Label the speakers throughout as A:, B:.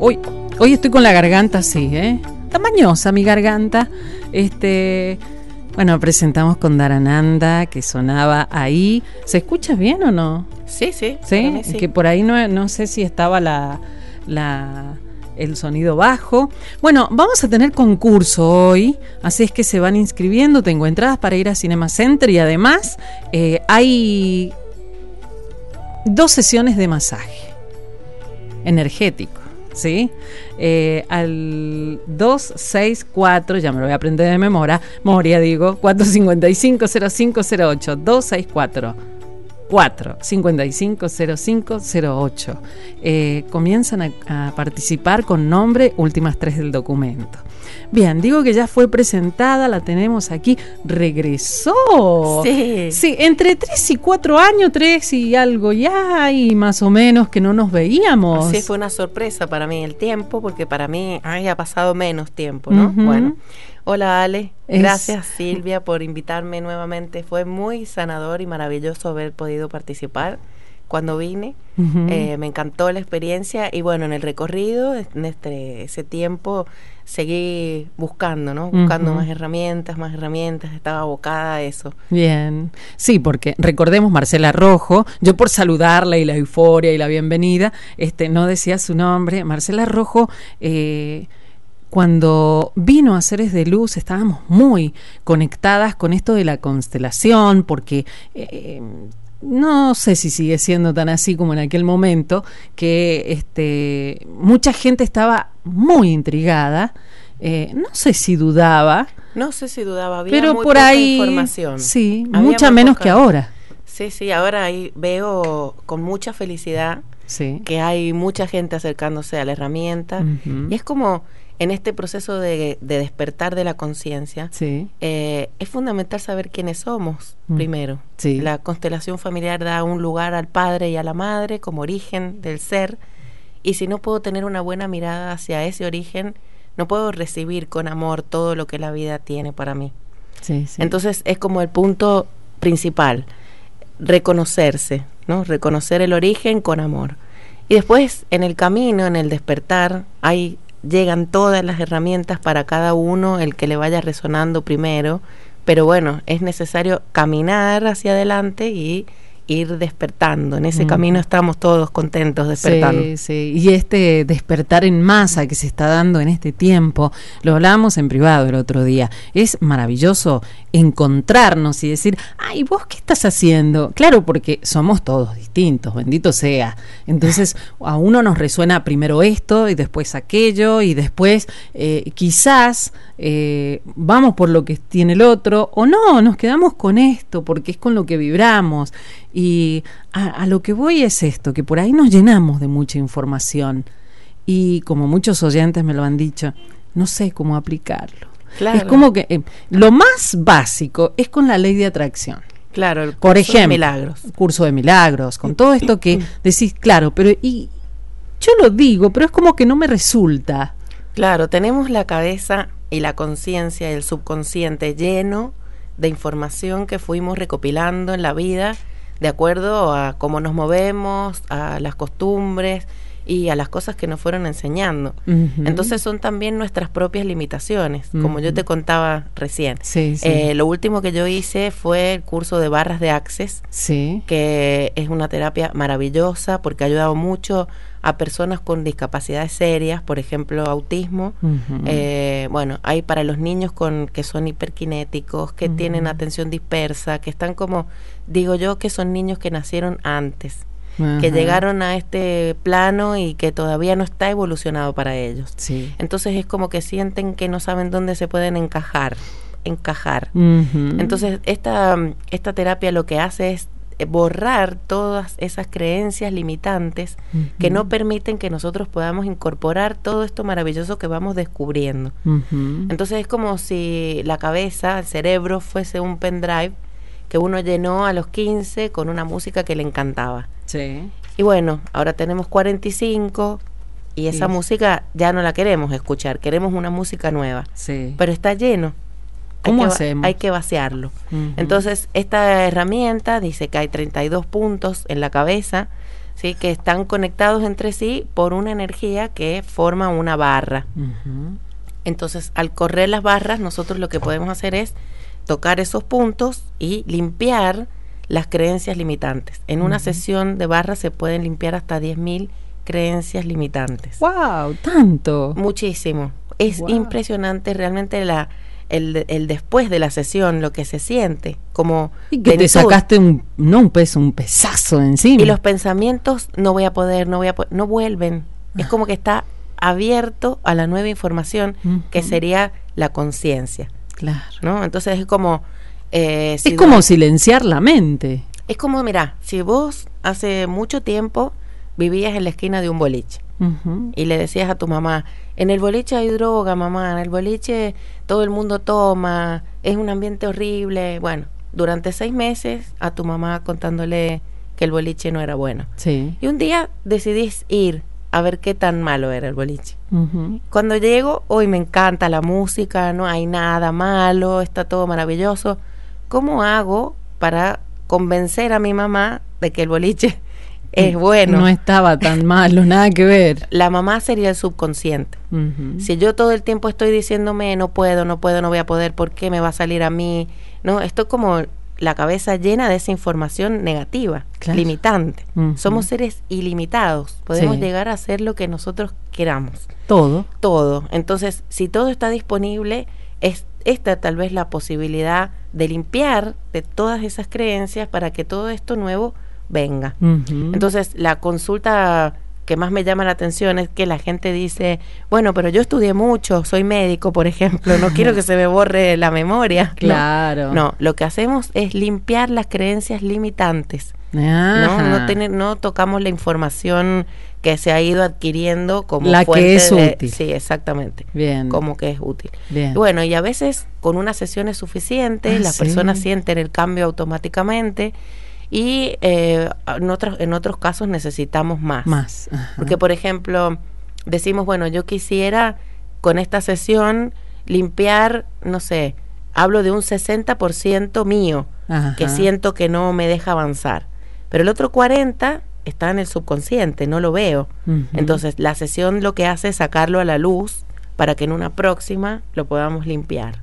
A: Hoy estoy con la garganta así, tamañosa mi garganta. Bueno, presentamos con Dharananda, que sonaba ahí. ¿Se escucha bien o no?
B: Sí.
A: ¿Sí?
B: Sí.
A: Que por ahí no sé si estaba el sonido bajo. Bueno, vamos a tener concurso hoy, así es que se van inscribiendo. Tengo entradas para ir a Cinema Center y además hay 2 sesiones de masaje energético, ¿sí? Al 264, ya me lo voy a aprender de memoria, 455-0508, 264-455-0508. Comienzan a participar con nombre, últimas 3 del documento. Bien, digo que ya fue presentada, la tenemos aquí, regresó. Sí, entre 3 y 4 años, 3 y algo ya, y más o menos que no nos veíamos.
B: Sí, fue una sorpresa para mí el tiempo, porque para mí ha pasado menos tiempo, ¿no?
A: Uh-huh.
B: Bueno, hola Ale, gracias Silvia por invitarme nuevamente, fue muy sanador y maravilloso haber podido participar cuando vine. Uh-huh. Me encantó la experiencia y bueno, en el recorrido, en ese tiempo seguí buscando, ¿no? Buscando
A: uh-huh.
B: más herramientas, estaba abocada a eso.
A: Bien, sí, porque recordemos Marcela Rojo, yo por saludarla y la euforia y la bienvenida, no decía su nombre. Marcela Rojo, cuando vino a Seres de Luz estábamos muy conectadas con esto de la constelación, porque no sé si sigue siendo tan así como en aquel momento, que mucha gente estaba muy intrigada, no sé si dudaba,
B: había
A: pero
B: muy
A: por
B: poca
A: ahí
B: información.
A: Sí,
B: había
A: mucha menos que ahora.
B: Sí, ahora ahí veo con mucha felicidad que hay mucha gente acercándose a la herramienta. Uh-huh. Y es como en este proceso de despertar de la conciencia, es fundamental saber quiénes somos primero. Sí. La constelación familiar da un lugar al padre y a la madre como origen del ser, y si no puedo tener una buena mirada hacia ese origen, no puedo recibir con amor todo lo que la vida tiene para mí. Sí. Entonces es como el punto principal, reconocerse, ¿no? Reconocer el origen con amor. Y después en el camino, en el despertar, llegan todas las herramientas para cada uno, el que le vaya resonando primero, pero bueno, es necesario caminar hacia adelante y ir despertando. En ese camino estamos todos contentos despertando.
A: Sí, y este despertar en masa que se está dando en este tiempo, lo hablábamos en privado el otro día, es maravilloso encontrarnos y decir, ay, ¿vos qué estás haciendo? Claro, porque somos todos distintos, bendito sea. Entonces a uno nos resuena primero esto y después aquello y después quizás vamos por lo que tiene el otro, o no, nos quedamos con esto porque es con lo que vibramos. Y a lo que voy es esto, que por ahí nos llenamos de mucha información y como muchos oyentes me lo han dicho, no sé cómo aplicarlo.
B: Claro.
A: Es como que lo más básico es con la ley de atracción.
B: Claro, el
A: por ejemplo,
B: de milagros.
A: Curso de milagros, con todo esto que decís, claro, pero y yo lo digo, pero es como que no me resulta.
B: Claro, tenemos la cabeza y la conciencia y el subconsciente lleno de información que fuimos recopilando en la vida de acuerdo a cómo nos movemos, a las costumbres y a las cosas que nos fueron enseñando. Uh-huh. Entonces son también nuestras propias limitaciones, como yo te contaba recién. Sí. Lo último que yo hice fue el curso de barras de Access, que es una terapia maravillosa porque ha ayudado mucho a personas con discapacidades serias, por ejemplo, autismo. Uh-huh. Bueno, hay para los niños que son hiperkinéticos, que tienen atención dispersa, que están como, digo yo, que son niños que nacieron antes, que llegaron a este plano y que todavía no está evolucionado para ellos. Sí. Entonces es como que sienten que no saben dónde se pueden encajar. Uh-huh. Entonces esta terapia lo que hace es borrar todas esas creencias limitantes que no permiten que nosotros podamos incorporar todo esto maravilloso que vamos descubriendo. Entonces es como si la cabeza, el cerebro fuese un pendrive que uno llenó a los 15 con una música que le encantaba. Sí. Y bueno, ahora tenemos 45 y esa música ya no la queremos escuchar, queremos una música nueva. Sí. Pero está lleno.
A: ¿Cómo hacemos?
B: Hay que vaciarlo. Entonces, esta herramienta dice que hay 32 puntos en la cabeza ¿sí? Que están conectados entre sí por una energía que forma una barra. Entonces, al correr las barras, nosotros lo que podemos hacer es tocar esos puntos y limpiar las creencias limitantes. En una sesión de barras se pueden limpiar hasta 10.000 creencias limitantes.
A: ¡Wow! ¡Tanto!
B: Muchísimo. Es impresionante realmente el después de la sesión, lo que se siente, como
A: y que te sacaste un pesazo encima.
B: Y los pensamientos no vuelven. Es como que está abierto a la nueva información, que sería la conciencia.
A: Claro.
B: ¿No? Entonces es como
A: es como silenciar la mente.
B: Es como, mira, si vos hace mucho tiempo vivías en la esquina de un boliche y le decías a tu mamá, en el boliche hay droga, mamá, en el boliche todo el mundo toma, es un ambiente horrible. Bueno, durante 6 meses a tu mamá contándole que el boliche no era bueno.
A: Sí.
B: Y un día decidís ir a ver qué tan malo era el boliche. Cuando llego, hoy me encanta la música, no hay nada malo, está todo maravilloso. ¿Cómo hago para convencer a mi mamá de que el boliche es bueno?
A: No estaba tan malo, nada que ver.
B: La mamá sería el subconsciente. Si yo todo el tiempo estoy diciéndome no puedo, no voy a poder, ¿por qué me va a salir a mí? No, estoy como la cabeza llena de esa información negativa, claro, limitante. Somos seres ilimitados, podemos llegar a hacer lo que nosotros queramos. Todo. Entonces, si todo está disponible, es esta tal vez la posibilidad de limpiar de todas esas creencias para que todo esto nuevo venga. Entonces, la consulta que más me llama la atención es que la gente dice, bueno, pero yo estudié mucho, soy médico, por ejemplo, no quiero que se me borre la memoria.
A: Claro.
B: No, lo que hacemos es limpiar las creencias limitantes. No tocamos la información que se ha ido adquiriendo como
A: la
B: fuente
A: que es útil.
B: Sí, exactamente.
A: Bien.
B: Como que es útil.
A: Bien.
B: Bueno, y a veces con una sesión es suficiente, las personas sienten el cambio automáticamente. Y en otros casos necesitamos más. Porque, por ejemplo, decimos, bueno, yo quisiera con esta sesión limpiar, no sé, hablo de un 60% mío, que siento que no me deja avanzar. Pero el otro 40% está en el subconsciente, no lo veo. Entonces, la sesión lo que hace es sacarlo a la luz para que en una próxima lo podamos limpiar.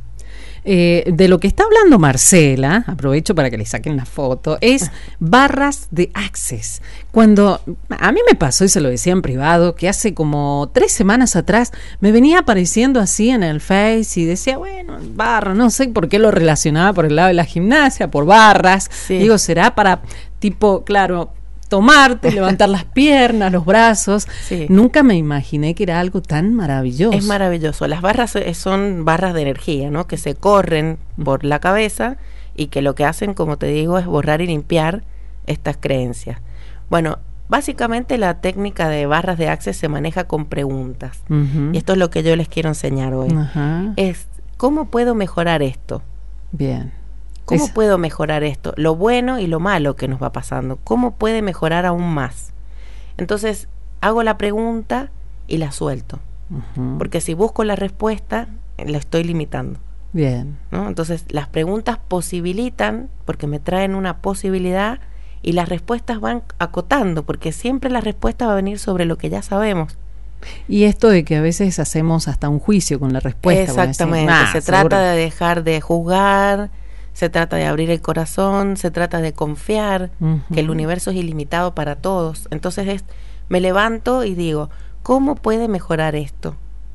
A: De lo que está hablando Marcela, aprovecho para que le saquen la foto, es barras de Access. Cuando a mí me pasó, y se lo decía en privado, que hace como 3 semanas atrás me venía apareciendo así en el Face y decía, bueno, barra, no sé por qué lo relacionaba por el lado de la gimnasia, por barras. Digo, será para tipo, claro, tomarte, levantar las piernas, los brazos. Nunca me imaginé que era algo tan maravilloso.
B: Es maravilloso. Las barras son barras de energía, ¿no? Que se corren por la cabeza y que lo que hacen, como te digo, es borrar y limpiar estas creencias. Bueno, básicamente la técnica de barras de Access se maneja con preguntas. Y esto es lo que yo les quiero enseñar hoy. Es, ¿cómo puedo mejorar esto?
A: Bien.
B: ¿Cómo puedo mejorar esto? Lo bueno y lo malo que nos va pasando. ¿Cómo puede mejorar aún más? Entonces, hago la pregunta y la suelto. Porque si busco la respuesta, la estoy limitando.
A: Bien.
B: ¿No? Entonces, las preguntas posibilitan, porque me traen una posibilidad, y las respuestas van acotando, porque siempre la respuesta va a venir sobre lo que ya sabemos.
A: Y esto de que a veces hacemos hasta un juicio con la respuesta.
B: Exactamente. Se trata de dejar de juzgar, se trata de abrir el corazón, se trata de confiar que el universo es ilimitado para todos. Entonces me levanto y digo, ¿cómo puede mejorar esto?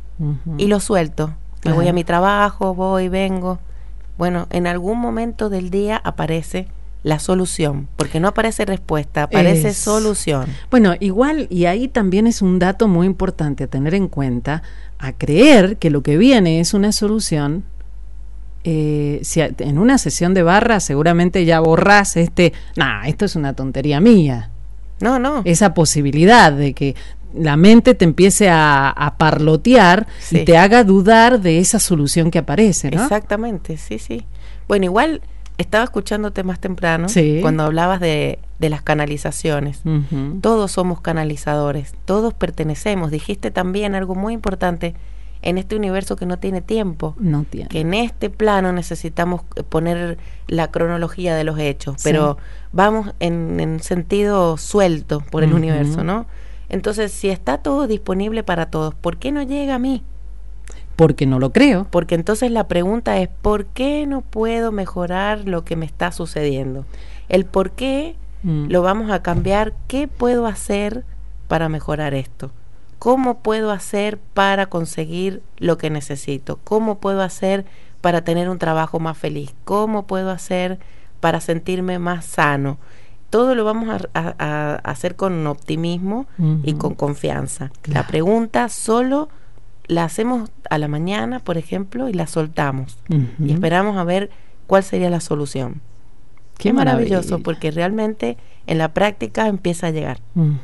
B: Y lo suelto. Me voy a mi trabajo, voy, vengo. Bueno, en algún momento del día aparece la solución, porque no aparece respuesta, aparece solución.
A: Bueno, igual, y ahí también es un dato muy importante a tener en cuenta, a creer que lo que viene es una solución. Si en una sesión de barra seguramente ya borrás esto es una tontería mía.
B: No.
A: Esa posibilidad de que la mente te empiece a parlotear y te haga dudar de esa solución que aparece, ¿no?
B: Exactamente, sí. Bueno, igual estaba escuchándote más temprano cuando hablabas de las canalizaciones. Todos somos canalizadores, todos pertenecemos. Dijiste también algo muy importante, en este universo que no tiene tiempo,
A: No tiene.
B: que en este plano necesitamos poner la cronología de los hechos, pero vamos en sentido suelto por el universo, ¿no? Entonces, si está todo disponible para todos, ¿por qué no llega a mí?
A: Porque no lo creo.
B: Porque entonces la pregunta es, ¿por qué no puedo mejorar lo que me está sucediendo? El por qué lo vamos a cambiar. ¿Qué puedo hacer para mejorar esto? ¿Cómo puedo hacer para conseguir lo que necesito? ¿Cómo puedo hacer para tener un trabajo más feliz? ¿Cómo puedo hacer para sentirme más sano? Todo lo vamos a hacer con optimismo y con confianza.
A: Claro.
B: La pregunta solo la hacemos a la mañana, por ejemplo, y la soltamos. Y esperamos a ver cuál sería la solución.
A: Qué
B: maravilloso,
A: maravilla.
B: porque realmente en la práctica empieza a llegar.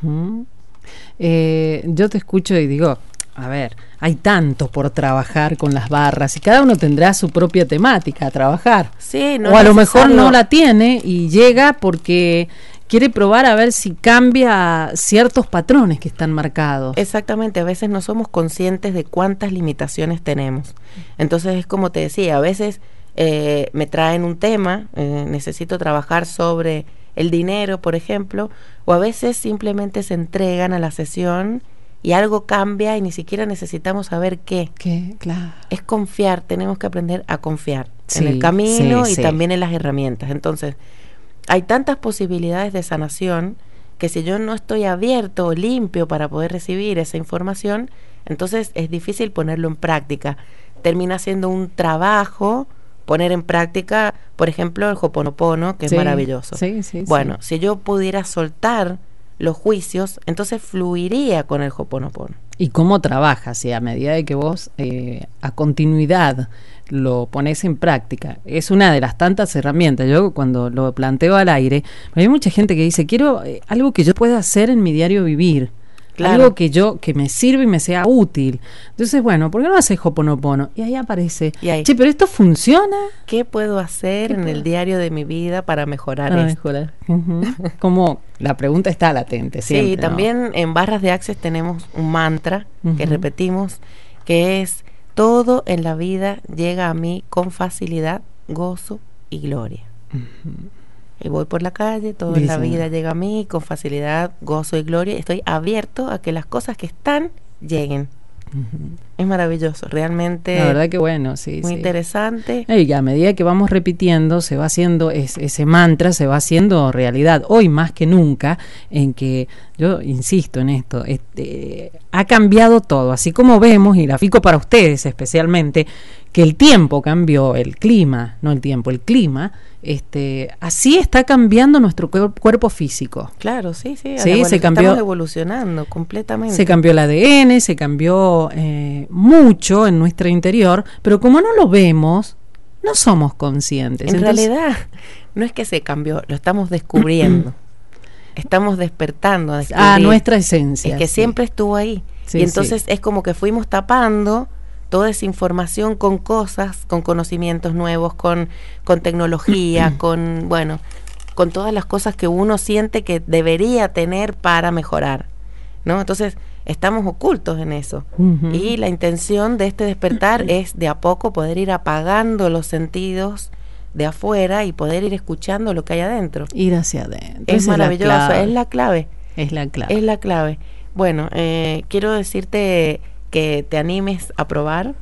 A: Yo te escucho y digo, a ver, hay tanto por trabajar con las barras y cada uno tendrá su propia temática a trabajar.
B: Sí, no
A: o a
B: es
A: lo mejor
B: necesario-
A: no la tiene y llega porque quiere probar a ver si cambia ciertos patrones que están marcados.
B: Exactamente, a veces no somos conscientes de cuántas limitaciones tenemos. Entonces es como te decía, a veces me traen un tema, necesito trabajar sobre el dinero, por ejemplo, o a veces simplemente se entregan a la sesión y algo cambia y ni siquiera necesitamos saber qué.
A: Que, claro.
B: Es confiar, tenemos que aprender a confiar
A: Sí,
B: en el camino
A: sí,
B: y
A: sí.
B: también en las herramientas. Entonces, hay tantas posibilidades de sanación que si yo no estoy abierto o limpio para poder recibir esa información, entonces es difícil ponerlo en práctica. Termina siendo un trabajo poner en práctica, por ejemplo, el Ho'oponopono, que
A: Sí,
B: es maravilloso.
A: sí, sí,
B: Bueno,
A: sí.
B: si yo pudiera soltar los juicios, entonces fluiría con el Ho'oponopono.
A: ¿Y cómo trabajas? Y a medida de que vos a continuidad lo pones en práctica, es una de las tantas herramientas. Yo cuando lo planteo al aire, hay mucha gente que dice, quiero algo que yo pueda hacer en mi diario vivir.
B: Claro.
A: Algo que me sirva y me sea útil. Entonces, bueno, ¿por qué no haces Ho'oponopono? Y ahí aparece,
B: Y ahí.
A: che, pero esto funciona.
B: ¿Qué puedo hacer en el diario de mi vida para mejorar
A: Ah,
B: esto?
A: mejorar. Como la pregunta está latente siempre,
B: Sí,
A: ¿no?
B: también en Barras de Access tenemos un mantra que
A: Ujú.
B: repetimos, que es: todo en la vida llega a mí con facilidad, gozo y gloria. Y voy por la calle, todo en la
A: Dice.
B: vida llega a mí con facilidad, gozo y gloria. Estoy abierto a que las cosas que están lleguen. Es maravilloso, realmente
A: La verdad que bueno, sí,
B: muy
A: sí.
B: interesante.
A: Y a medida que vamos repitiendo, se va haciendo ese mantra, se va haciendo realidad. Hoy más que nunca, en que yo insisto en esto, ha cambiado todo. Así como vemos, y grafico para ustedes especialmente, que el tiempo cambió, el clima, no el tiempo, el clima, así está cambiando nuestro cuerpo físico.
B: Claro, sí, sí.
A: Sí, se cambió.
B: Estamos evolucionando completamente.
A: Se cambió el ADN, se cambió mucho en nuestro interior, pero como no lo vemos, no somos conscientes.
B: En
A: Entonces,
B: realidad, no es que se cambió, lo estamos descubriendo. Estamos despertando a descubrir.
A: a nuestra esencia.
B: Es que
A: sí.
B: siempre estuvo ahí.
A: Sí,
B: y entonces es como que fuimos tapando toda esa información con cosas, con conocimientos nuevos, con tecnología, con todas las cosas que uno siente que debería tener para mejorar, ¿no? Entonces estamos ocultos en eso.
A: Ujú.
B: Y la intención de este despertar es de a poco poder ir apagando los sentidos de afuera y poder ir escuchando lo que hay adentro.
A: Ir hacia adentro.
B: Es
A: Esa
B: maravilloso, es la clave.
A: Es la clave.
B: Es la clave. Bueno, quiero decirte que te animes a probar.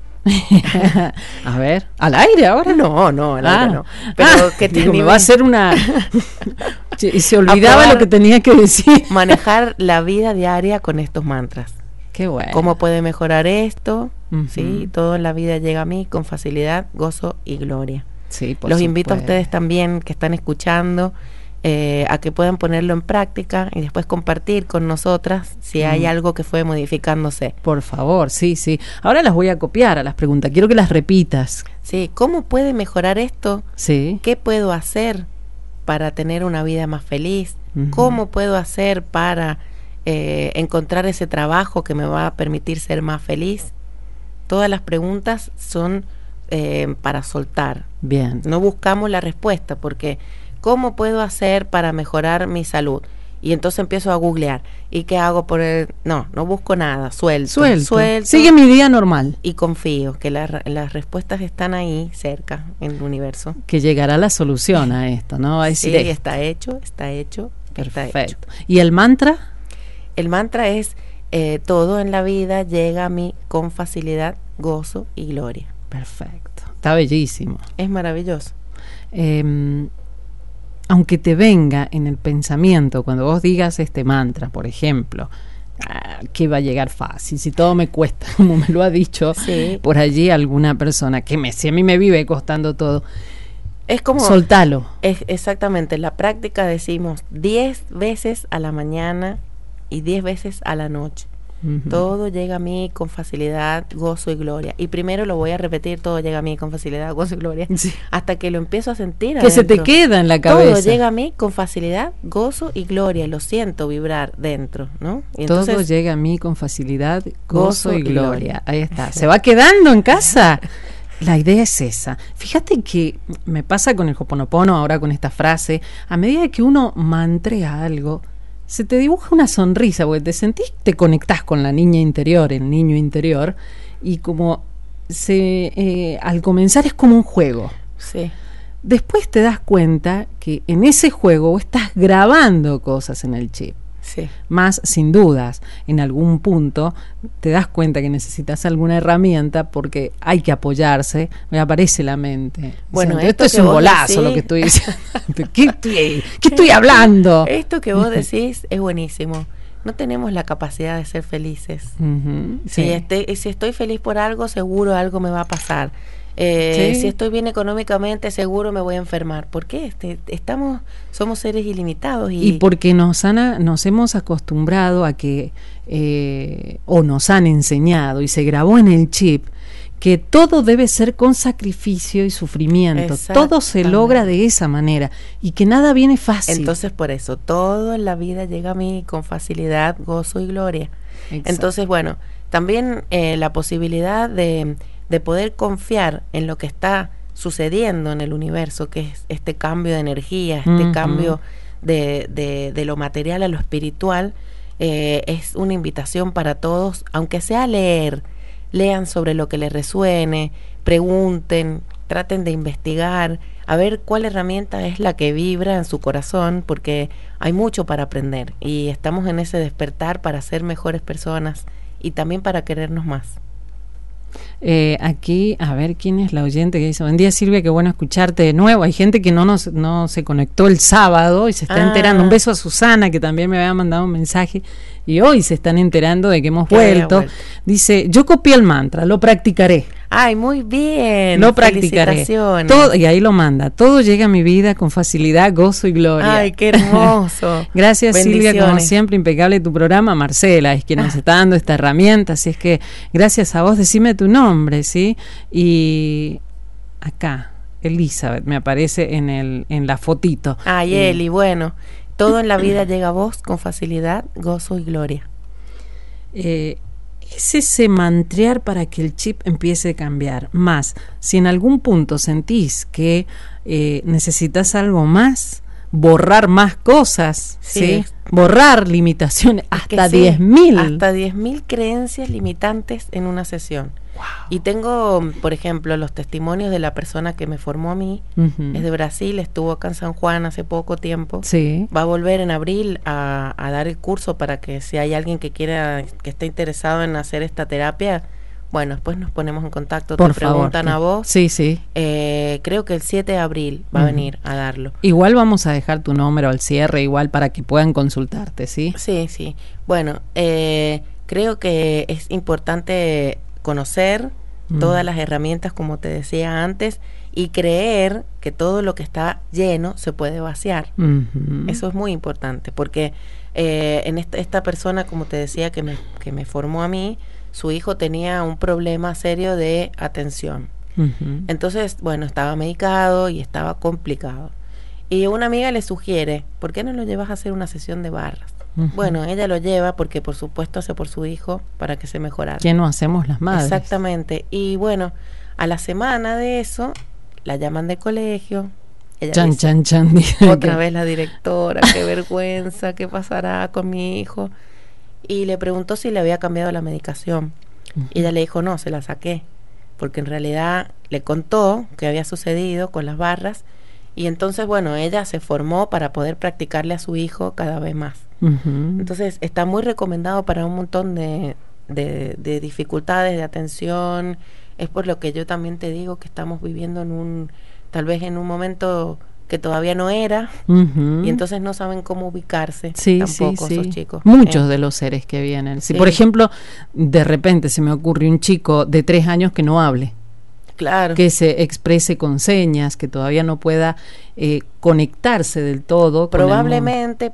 A: A ver, ¿al aire ahora?
B: No, al aire no. Pero que te
A: digo, me
B: animes
A: va a hacer una... Che, y se
B: a
A: olvidaba
B: probar.
A: lo que tenía que decir.
B: manejar la vida diaria con estos mantras.
A: Qué bueno.
B: ¿Cómo puede mejorar esto?
A: Ujú.
B: Sí, todo en la vida llega a mí con facilidad, gozo y gloria.
A: Sí, por
B: Los invito a
A: supuesto.
B: ustedes también que están escuchando a que puedan ponerlo en práctica y después compartir con nosotras si hay algo que fue modificándose.
A: Por favor, sí, sí. Ahora las voy a copiar a las preguntas. Quiero que las repitas.
B: Sí, ¿cómo puede mejorar esto?
A: Sí.
B: ¿Qué puedo hacer para tener una vida más feliz?
A: Ujú.
B: ¿Cómo puedo hacer para encontrar ese trabajo que me va a permitir ser más feliz? Todas las preguntas son para soltar.
A: Bien.
B: No buscamos la respuesta porque ¿cómo puedo hacer para mejorar mi salud? Y entonces empiezo a googlear. ¿Y qué hago por el...? No busco nada, suelto.
A: Sigue mi día normal.
B: Y confío que las respuestas están ahí, cerca, en el universo.
A: Que llegará la solución a esto, ¿no? Va a decir,
B: sí, está hecho.
A: Perfecto. ¿Y el mantra?
B: El mantra es, todo en la vida llega a mí con facilidad, gozo y gloria.
A: Perfecto. Está bellísimo.
B: Es maravilloso.
A: Aunque te venga en el pensamiento, cuando vos digas este mantra, por ejemplo, que va a llegar fácil, si todo me cuesta, como me lo ha dicho por allí alguna persona, si a mí me vive costando todo,
B: es como...
A: soltalo.
B: Exactamente, en la práctica decimos 10 veces a la mañana y 10 veces a la noche. Todo llega a mí con facilidad, gozo y gloria. Y primero lo voy a repetir, todo llega a mí con facilidad, gozo y gloria, hasta que lo empiezo a sentir
A: que
B: adentro.
A: Se te queda en la cabeza.
B: Todo llega a mí con facilidad, gozo y gloria, y lo siento vibrar dentro, ¿no? Y entonces,
A: todo llega a mí con facilidad, gozo y gloria. Ahí está. ¿Se va quedando en casa? La idea es esa. Fíjate que me pasa con el Ho'oponopono, ahora con esta frase, a medida que uno mantrea algo, se te dibuja una sonrisa, porque te conectás con la niña interior, el niño interior, y como al comenzar es como un juego.
B: Sí.
A: Después te das cuenta que en ese juego vos estás grabando cosas en el chip.
B: Sí.
A: Más sin dudas, en algún punto te das cuenta que necesitas alguna herramienta porque hay que apoyarse, me aparece la mente.
B: Bueno,
A: esto es un golazo lo que estoy diciendo. ¿Qué estoy hablando?
B: Esto que vos decís es buenísimo. No tenemos la capacidad de ser felices. Si estoy feliz por algo, seguro algo me va a pasar. Si estoy bien económicamente, seguro me voy a enfermar. ¿Por qué? Somos seres ilimitados.
A: Y porque nos hemos acostumbrado a que, o nos han enseñado, y se grabó en el chip, que todo debe ser con sacrificio y sufrimiento. Todo se logra de esa manera, y que nada viene fácil.
B: Entonces, por eso, todo en la vida llega a mí con facilidad, gozo y gloria. Exacto. Entonces, bueno, también la posibilidad de poder confiar en lo que está sucediendo en el universo, que es este cambio de energía, este cambio de lo material a lo espiritual, es una invitación para todos, aunque sea lean sobre lo que les resuene, pregunten, traten de investigar, a ver cuál herramienta es la que vibra en su corazón, porque hay mucho para aprender y estamos en ese despertar para ser mejores personas y también para querernos más.
A: Aquí, a ver quién es la oyente que dice: buen día, Silvia, qué bueno escucharte de nuevo. Hay gente que no se conectó el sábado y se está enterando. Un beso a Susana, que también me había mandado un mensaje, y hoy se están enterando de que hemos vuelto. Dice: yo copié el mantra, lo practicaré.
B: Ay, muy bien.
A: Lo practicaré. Todo, y ahí lo manda: todo llega a mi vida con facilidad, gozo y gloria.
B: Ay, qué hermoso.
A: Gracias, Silvia, como siempre, impecable tu programa. Marcela es quien nos está dando esta herramienta, así es que gracias a vos. Decime tu nombre, ¿sí? Y acá Elizabeth me aparece en la fotito.
B: Ay, Eli, bueno, todo en la vida llega a vos con facilidad, gozo y gloria.
A: Es ese mantrear para que el chip empiece a cambiar. Más, si en algún punto sentís que necesitas algo más, borrar más cosas, ¿sí? Borrar limitaciones, hasta 10.000.
B: Hasta 10.000 creencias limitantes en una sesión. Wow. Y tengo, por ejemplo, los testimonios de la persona que me formó a mí, es de Brasil, estuvo acá en San Juan hace poco tiempo, va a volver en abril a dar el curso para que si hay alguien que esté interesado en hacer esta terapia, bueno, después nos ponemos en contacto, te preguntan a vos.
A: Sí.
B: Creo que el 7 de abril va a venir a darlo.
A: Igual vamos a dejar tu número al cierre, igual para que puedan consultarte, ¿sí?
B: Sí. Bueno, creo que es importante conocer todas las herramientas, como te decía antes, y creer que todo lo que está lleno se puede vaciar. Eso es muy importante, porque en esta persona, como te decía, que me formó a mí, su hijo tenía un problema serio de atención. Entonces, bueno, estaba medicado y estaba complicado. Y una amiga le sugiere: ¿por qué no lo llevas a hacer una sesión de barras? Bueno, ella lo lleva porque por supuesto hace por su hijo para que se mejorara.
A: ¿Qué no hacemos las madres?
B: Exactamente. Y bueno, a la semana de eso la llaman de colegio, Ella
A: Chan,
B: dice,
A: chan, chan.
B: otra vez la directora, qué vergüenza, qué pasará con mi hijo. Y le preguntó si le había cambiado la medicación. Y ella le dijo, no, se la saqué. Porque en realidad le contó qué había sucedido con las barras. Y entonces, bueno, ella se formó para poder practicarle a su hijo cada vez más. Entonces, está muy recomendado para un montón de dificultades de atención. Es por lo que yo también te digo que estamos viviendo tal vez en un momento que todavía no era, y entonces no saben cómo ubicarse tampoco esos chicos.
A: Muchos de los seres que vienen. Si, por ejemplo, de repente se me ocurre un chico de 3 años que no hable,
B: claro,
A: que se exprese con señas, que todavía no pueda conectarse del todo.
B: Probablemente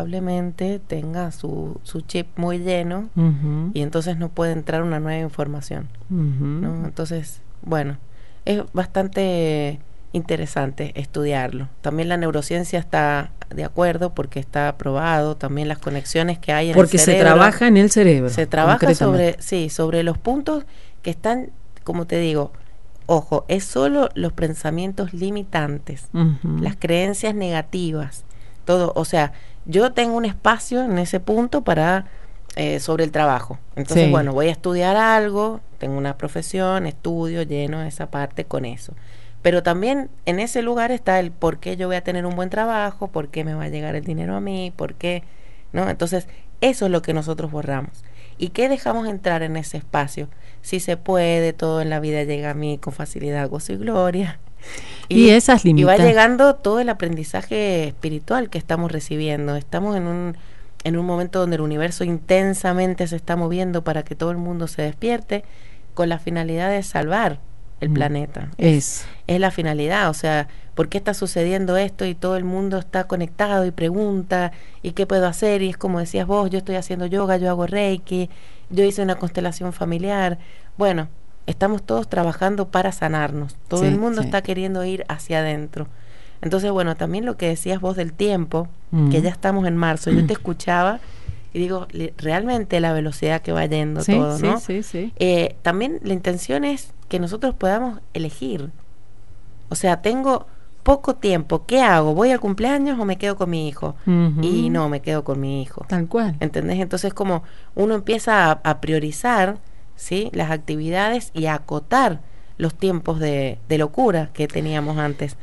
B: tenga su chip muy lleno, y entonces no puede entrar una nueva información, ¿no? Entonces, bueno, es bastante interesante estudiarlo. También la neurociencia está de acuerdo porque está probado, también las conexiones que hay en el cerebro. Porque se trabaja en el cerebro. Se trabaja sobre los puntos que están, como te digo, ojo, es solo los pensamientos limitantes, las creencias negativas, todo, o sea, yo tengo un espacio en ese punto para sobre el trabajo. Entonces, bueno, voy a estudiar algo, tengo una profesión, estudio, lleno esa parte con eso. Pero también en ese lugar está el por qué yo voy a tener un buen trabajo, por qué me va a llegar el dinero a mí, por qué, ¿no? Entonces, eso es lo que nosotros borramos. ¿Y qué dejamos entrar en ese espacio? Si se puede, todo en la vida llega a mí con facilidad, gozo y gloria. Y esas limitantes. Y va llegando todo el aprendizaje espiritual que estamos recibiendo. Estamos en un momento donde el universo intensamente se está moviendo para que todo el mundo se despierte con la finalidad de salvar el planeta. Es la finalidad, o sea, ¿por qué está sucediendo esto? Y todo el mundo está conectado y pregunta, ¿y qué puedo hacer? Y es como decías vos, yo estoy haciendo yoga, yo hago reiki, yo hice una constelación familiar. Bueno, estamos todos trabajando para sanarnos. Todo el mundo está queriendo ir hacia adentro. Entonces, bueno, también lo que decías vos del tiempo, que ya estamos en marzo, yo te escuchaba y digo, realmente la velocidad que va yendo todo, ¿no? También la intención es que nosotros podamos elegir. O sea, tengo poco tiempo, ¿qué hago? ¿Voy al cumpleaños o me quedo con mi hijo? Y no, me quedo con mi hijo. Tal cual. ¿Entendés? Entonces, como uno empieza a priorizar, ¿sí?, las actividades y a acotar los tiempos de locura que teníamos antes.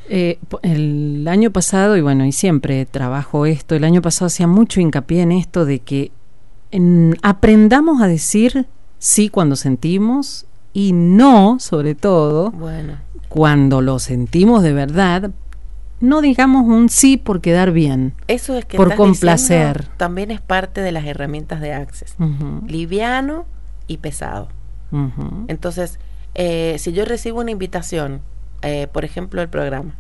B: El año pasado, y bueno, y siempre trabajo esto, el año pasado hacía mucho hincapié en esto de que aprendamos a decir sí cuando sentimos y no, sobre todo, cuando lo sentimos de verdad. No digamos un sí por quedar bien, eso es que por complacer. También es parte de las herramientas de Access, liviano y pesado. Entonces, si yo recibo una invitación, por ejemplo el programa,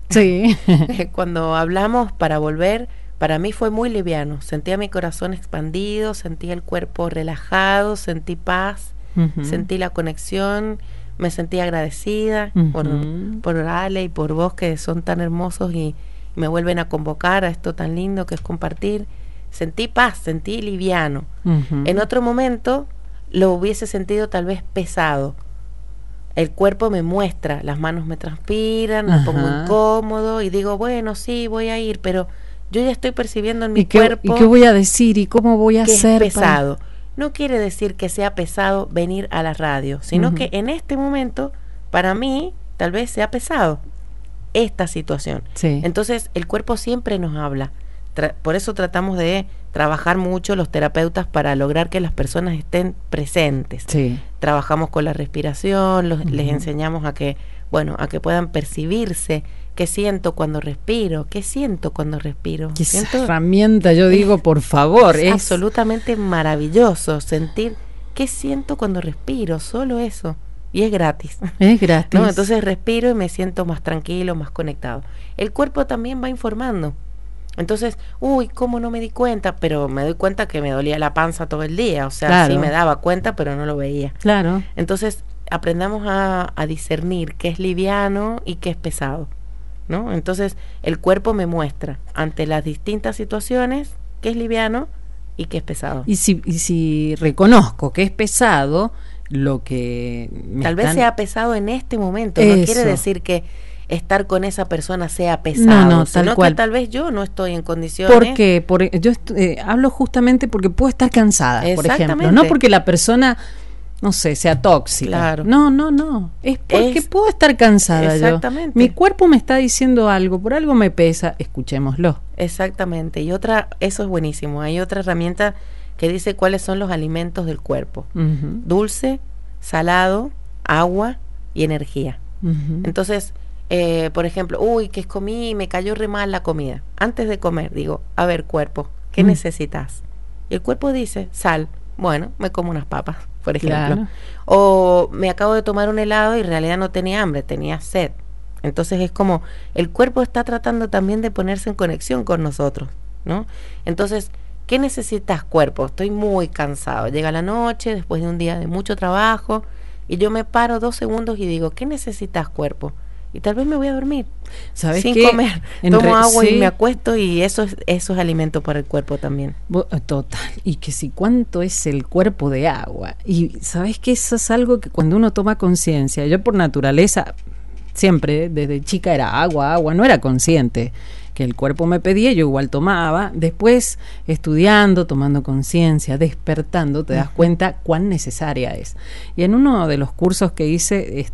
B: cuando hablamos para volver, para mí fue muy liviano, sentía mi corazón expandido, sentí el cuerpo relajado, sentí paz, sentí la conexión, me sentí agradecida por Ale y por vos, que son tan hermosos y me vuelven a convocar a esto tan lindo que es compartir. Sentí paz, sentí liviano. En otro momento lo hubiese sentido tal vez pesado. El cuerpo me muestra, las manos me transpiran, me pongo incómodo y digo, bueno, sí, voy a ir, pero yo ya estoy percibiendo en mi cuerpo. ¿Y qué voy a decir? ¿Y cómo voy a hacer? Es pesado. No quiere decir que sea pesado venir a la radio, sino que en este momento, para mí, tal vez sea pesado esta situación. Entonces, el cuerpo siempre nos habla. Por eso tratamos de trabajar mucho los terapeutas para lograr que las personas estén presentes. Trabajamos con la respiración, les enseñamos a que puedan percibirse. ¿Qué siento cuando respiro? ¿Qué siento cuando respiro? Esa herramienta, yo digo, por favor. Es absolutamente maravilloso sentir qué siento cuando respiro, solo eso. Y es gratis. Es gratis. ¿No? Entonces respiro y me siento más tranquilo, más conectado. El cuerpo también va informando. Entonces, ¿cómo no me di cuenta? Pero me doy cuenta que me dolía la panza todo el día. O sea, sí me daba cuenta, pero no lo veía. Claro. Entonces, aprendamos a discernir qué es liviano y qué es pesado, ¿no? Entonces, el cuerpo me muestra ante las distintas situaciones qué es liviano y qué es pesado. Y si reconozco que es pesado, lo que tal vez sea pesado en este momento, no quiere decir que estar con esa persona sea pesado,
A: no,
B: sino
A: tal cual.
B: que tal vez yo no estoy en condiciones.
A: Porque hablo justamente porque puedo estar cansada, por ejemplo, no porque la persona, no sé, sea tóxica.
B: Claro.
A: No, es porque puedo estar cansada.
B: Exactamente.
A: Mi cuerpo me está diciendo algo, por algo me pesa, escuchémoslo.
B: Exactamente. Y eso es buenísimo. Hay otra herramienta que dice cuáles son los alimentos del cuerpo: dulce, salado, agua y energía. Entonces, por ejemplo, que comí y me cayó re mal la comida. Antes de comer digo, a ver, cuerpo, ¿qué necesitas? Y el cuerpo dice, sal. Bueno, me como unas papas, por ejemplo. Claro. O me acabo de tomar un helado y en realidad no tenía hambre, tenía sed. Entonces es como el cuerpo está tratando también de ponerse en conexión con nosotros, ¿no? Entonces, ¿qué necesitas, cuerpo? Estoy muy cansado. Llega la noche, después de un día de mucho trabajo, y yo me paro 2 segundos y digo, ¿qué necesitas, cuerpo? Y tal vez me voy a dormir,
A: ¿sabes
B: sin
A: qué?
B: comer. Tomo agua y me acuesto, y eso es alimento para el cuerpo también.
A: Total. Y que si cuánto es el cuerpo de agua. Y ¿sabes qué? Eso es algo que cuando uno toma conciencia, yo por naturaleza, siempre, desde chica era agua, no era consciente que el cuerpo me pedía, yo igual tomaba. Después, estudiando, tomando conciencia, despertando, te das cuenta cuán necesaria es. Y en uno de los cursos que hice,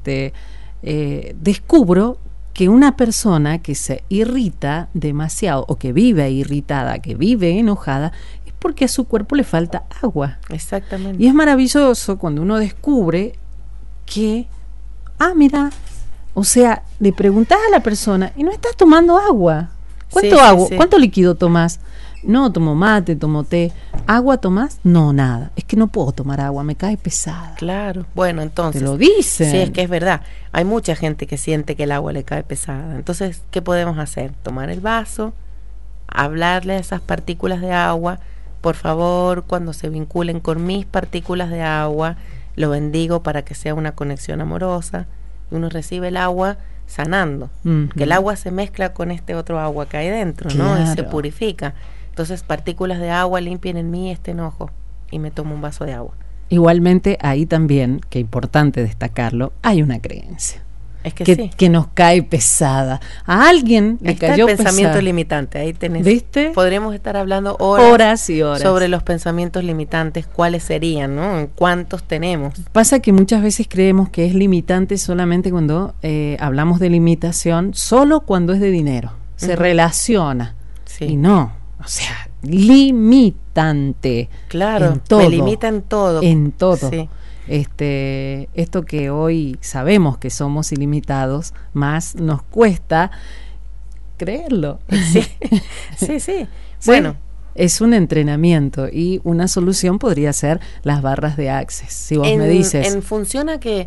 A: descubro que una persona que se irrita demasiado, o que vive irritada, que vive enojada, es porque a su cuerpo le falta agua.
B: Exactamente.
A: Y es maravilloso cuando uno descubre que, mira, o sea, le preguntás a la persona y no estás tomando agua. ¿Cuánto agua? Sí. ¿Cuánto líquido tomás? No, tomo mate, tomo té. ¿Agua tomás? No, nada. Es que no puedo tomar agua, me cae pesada.
B: Claro. Bueno, entonces.
A: Te lo dicen.
B: Sí, es que es verdad. Hay mucha gente que siente que el agua le cae pesada. Entonces, ¿qué podemos hacer? Tomar el vaso, hablarle a esas partículas de agua. Por favor, cuando se vinculen con mis partículas de agua, lo bendigo para que sea una conexión amorosa. Y uno recibe el agua sanando, que el agua se mezcla con este otro agua que hay dentro, ¿no?
A: Claro.
B: Y se purifica. Entonces, partículas de agua limpien en mí este enojo, y me tomo un vaso de agua.
A: Igualmente, ahí también, que es importante destacarlo, hay una creencia.
B: Es que sí.
A: Que nos cae pesada. A alguien le cayó
B: el pensamiento
A: pesada.
B: limitante, ahí tenés.
A: ¿Viste?
B: Podríamos estar hablando horas
A: y horas
B: sobre los pensamientos limitantes, cuáles serían, ¿no? ¿Cuántos tenemos?
A: Pasa que muchas veces creemos que es limitante solamente cuando hablamos de limitación, solo cuando es de dinero. Se relaciona.
B: Sí.
A: Y no, o sea, limitante.
B: Claro,
A: en todo,
B: me limita en todo.
A: En todo.
B: Sí.
A: Esto que hoy sabemos que somos ilimitados, más nos cuesta creerlo.
B: Sí. Bueno,
A: es un entrenamiento, y una solución podría ser las barras de Access. Si vos me dices.
B: Funciona que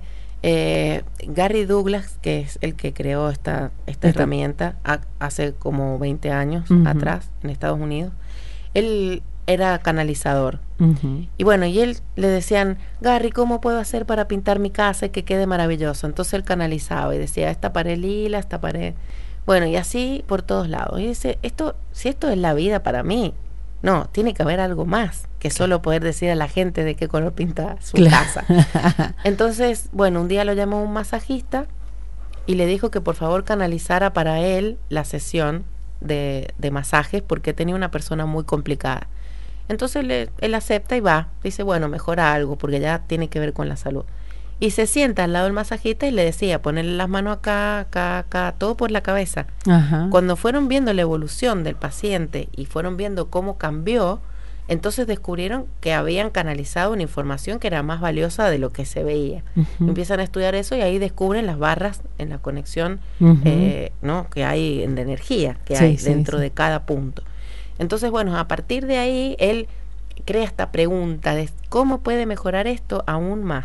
B: Gary Douglas, que es el que creó esta herramienta hace como 20 años atrás en Estados Unidos, él era canalizador. Y bueno, y él le decían, Gary, ¿cómo puedo hacer para pintar mi casa y que quede maravilloso? Entonces él canalizaba y decía, esta pared lila, esta pared... Bueno, y así por todos lados. Y dice, si esto es la vida para mí, no, tiene que haber algo más que solo poder decir a la gente de qué color pinta su casa. Entonces, bueno, un día lo llamó un masajista y le dijo que por favor canalizara para él la sesión de masajes, porque tenía una persona muy complicada. Entonces él acepta y va. Dice, bueno, mejora algo porque ya tiene que ver con la salud. Y se sienta al lado del masajista y le decía, ponerle las manos acá, todo por la cabeza.
A: Ajá.
B: Cuando fueron viendo la evolución del paciente y fueron viendo cómo cambió, entonces descubrieron que habían canalizado una información que era más valiosa de lo que se veía. Empiezan a estudiar eso y ahí descubren las barras en la conexión ¿no? que hay de energía que hay dentro de cada punto. Entonces, bueno, a partir de ahí él crea esta pregunta de cómo puede mejorar esto aún más.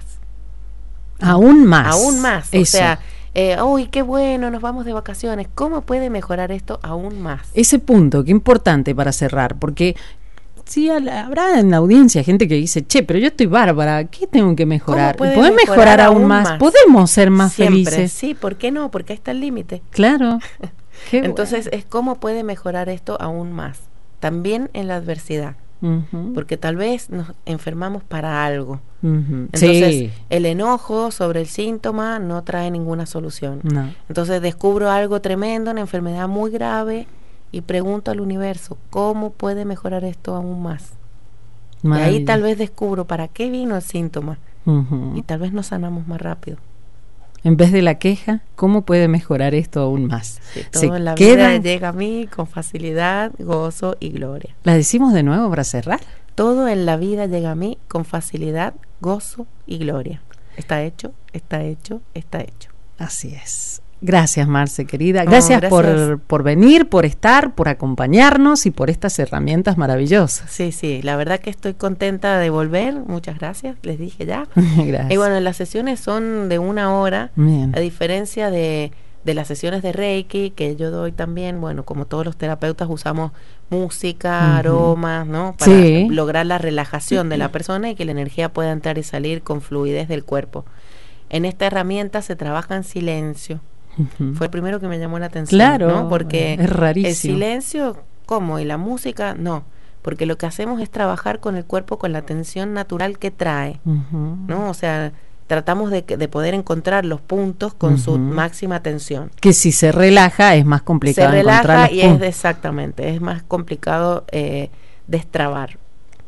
A: Aún más.
B: O sea, uy, qué bueno, nos vamos de vacaciones. ¿Cómo puede mejorar esto aún más?
A: Ese punto, qué importante para cerrar, porque sí, habrá en la audiencia gente que dice, che, pero yo estoy bárbara, ¿qué tengo que mejorar? ¿Podés mejorar aún más? ¿Podemos ser más felices?
B: Sí, ¿por qué no? Porque ahí está el límite.
A: Claro.
B: Entonces, es cómo puede mejorar esto aún más. También en la adversidad. Porque tal vez nos enfermamos para algo. Entonces,
A: sí.
B: el enojo sobre el síntoma no trae ninguna solución.
A: No.
B: Entonces, descubro algo tremendo, una enfermedad muy grave, y pregunto al universo, ¿cómo puede mejorar esto aún más? Y ahí tal vez descubro para qué vino el síntoma, y tal vez nos sanamos más rápido.
A: En vez de la queja, ¿cómo puede mejorar esto aún más?
B: Sí, todo en la vida llega a mí con facilidad, gozo y gloria.
A: ¿La decimos de nuevo para cerrar?
B: Todo en la vida llega a mí con facilidad, gozo y gloria. Está hecho, está hecho, está hecho.
A: Así es. Gracias, Marce, querida. Gracias. Por venir, por estar, por acompañarnos y por estas herramientas maravillosas.
B: Sí, la verdad que estoy contenta de volver. Muchas gracias, les dije ya.
A: Gracias.
B: Y bueno, las sesiones son de 1 hora.
A: Bien.
B: A diferencia de las sesiones de Reiki que yo doy también, bueno, como todos los terapeutas usamos música, aromas, ¿no? Para lograr la relajación de la persona y que la energía pueda entrar y salir con fluidez del cuerpo. En esta herramienta se trabaja en silencio. Fue el primero que me llamó la atención,
A: claro,
B: ¿no? Porque
A: es rarísimo.
B: El silencio, ¿cómo? Y la música, no. Porque lo que hacemos es trabajar con el cuerpo con la tensión natural que trae, ¿no? O sea, tratamos de poder encontrar los puntos con su máxima tensión.
A: Que si se relaja es más complicado
B: encontrar los puntos. Se relaja y
A: puntos.
B: exactamente, es más complicado destrabar.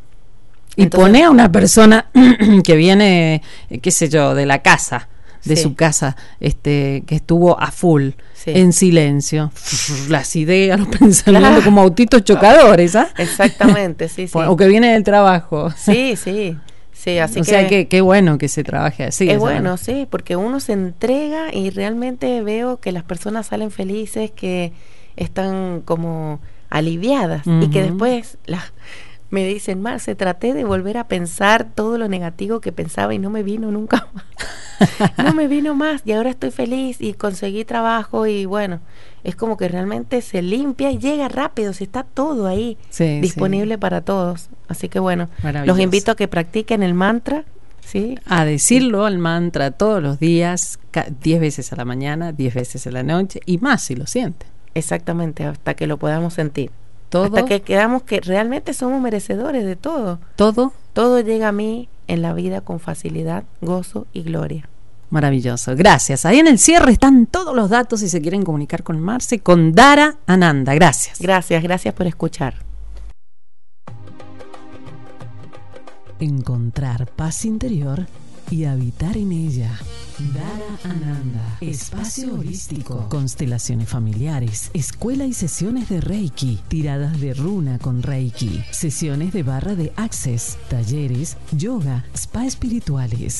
A: Y entonces, pone a una persona que viene, qué sé yo, de la casa, de su casa, que estuvo a full, en silencio, las ideas, los pensamientos, como autitos chocadores, ¿ah?
B: Exactamente, sí.
A: O que viene del trabajo.
B: Sí, así
A: o sea que qué bueno que se trabaje así.
B: Es bueno, sí, porque uno se entrega y realmente veo que las personas salen felices, que están como aliviadas y que después me dicen, Marce, traté de volver a pensar todo lo negativo que pensaba y no me vino nunca más. No me vino más y ahora estoy feliz y conseguí trabajo y bueno, es como que realmente se limpia y llega rápido, si está todo ahí disponible para todos. Así que bueno, los invito a que practiquen el mantra, ¿sí?
A: A decirlo al mantra todos los días, 10 veces a la mañana, 10 veces a la noche y más si lo sienten.
B: Exactamente, hasta que lo podamos sentir.
A: Todo,
B: hasta que quedamos que realmente somos merecedores de todo. Todo llega a mí en la vida con facilidad, gozo y gloria.
A: Maravilloso, gracias. Ahí en el cierre están todos los datos si se quieren comunicar con Marce, con Dara Ananda. Gracias.
B: Gracias por escuchar.
C: Encontrar paz interior y habitar en ella. Dara Ananda, espacio holístico, constelaciones familiares, escuela y sesiones de Reiki, tiradas de runa con Reiki, sesiones de barra de Access, talleres, yoga, spa espirituales.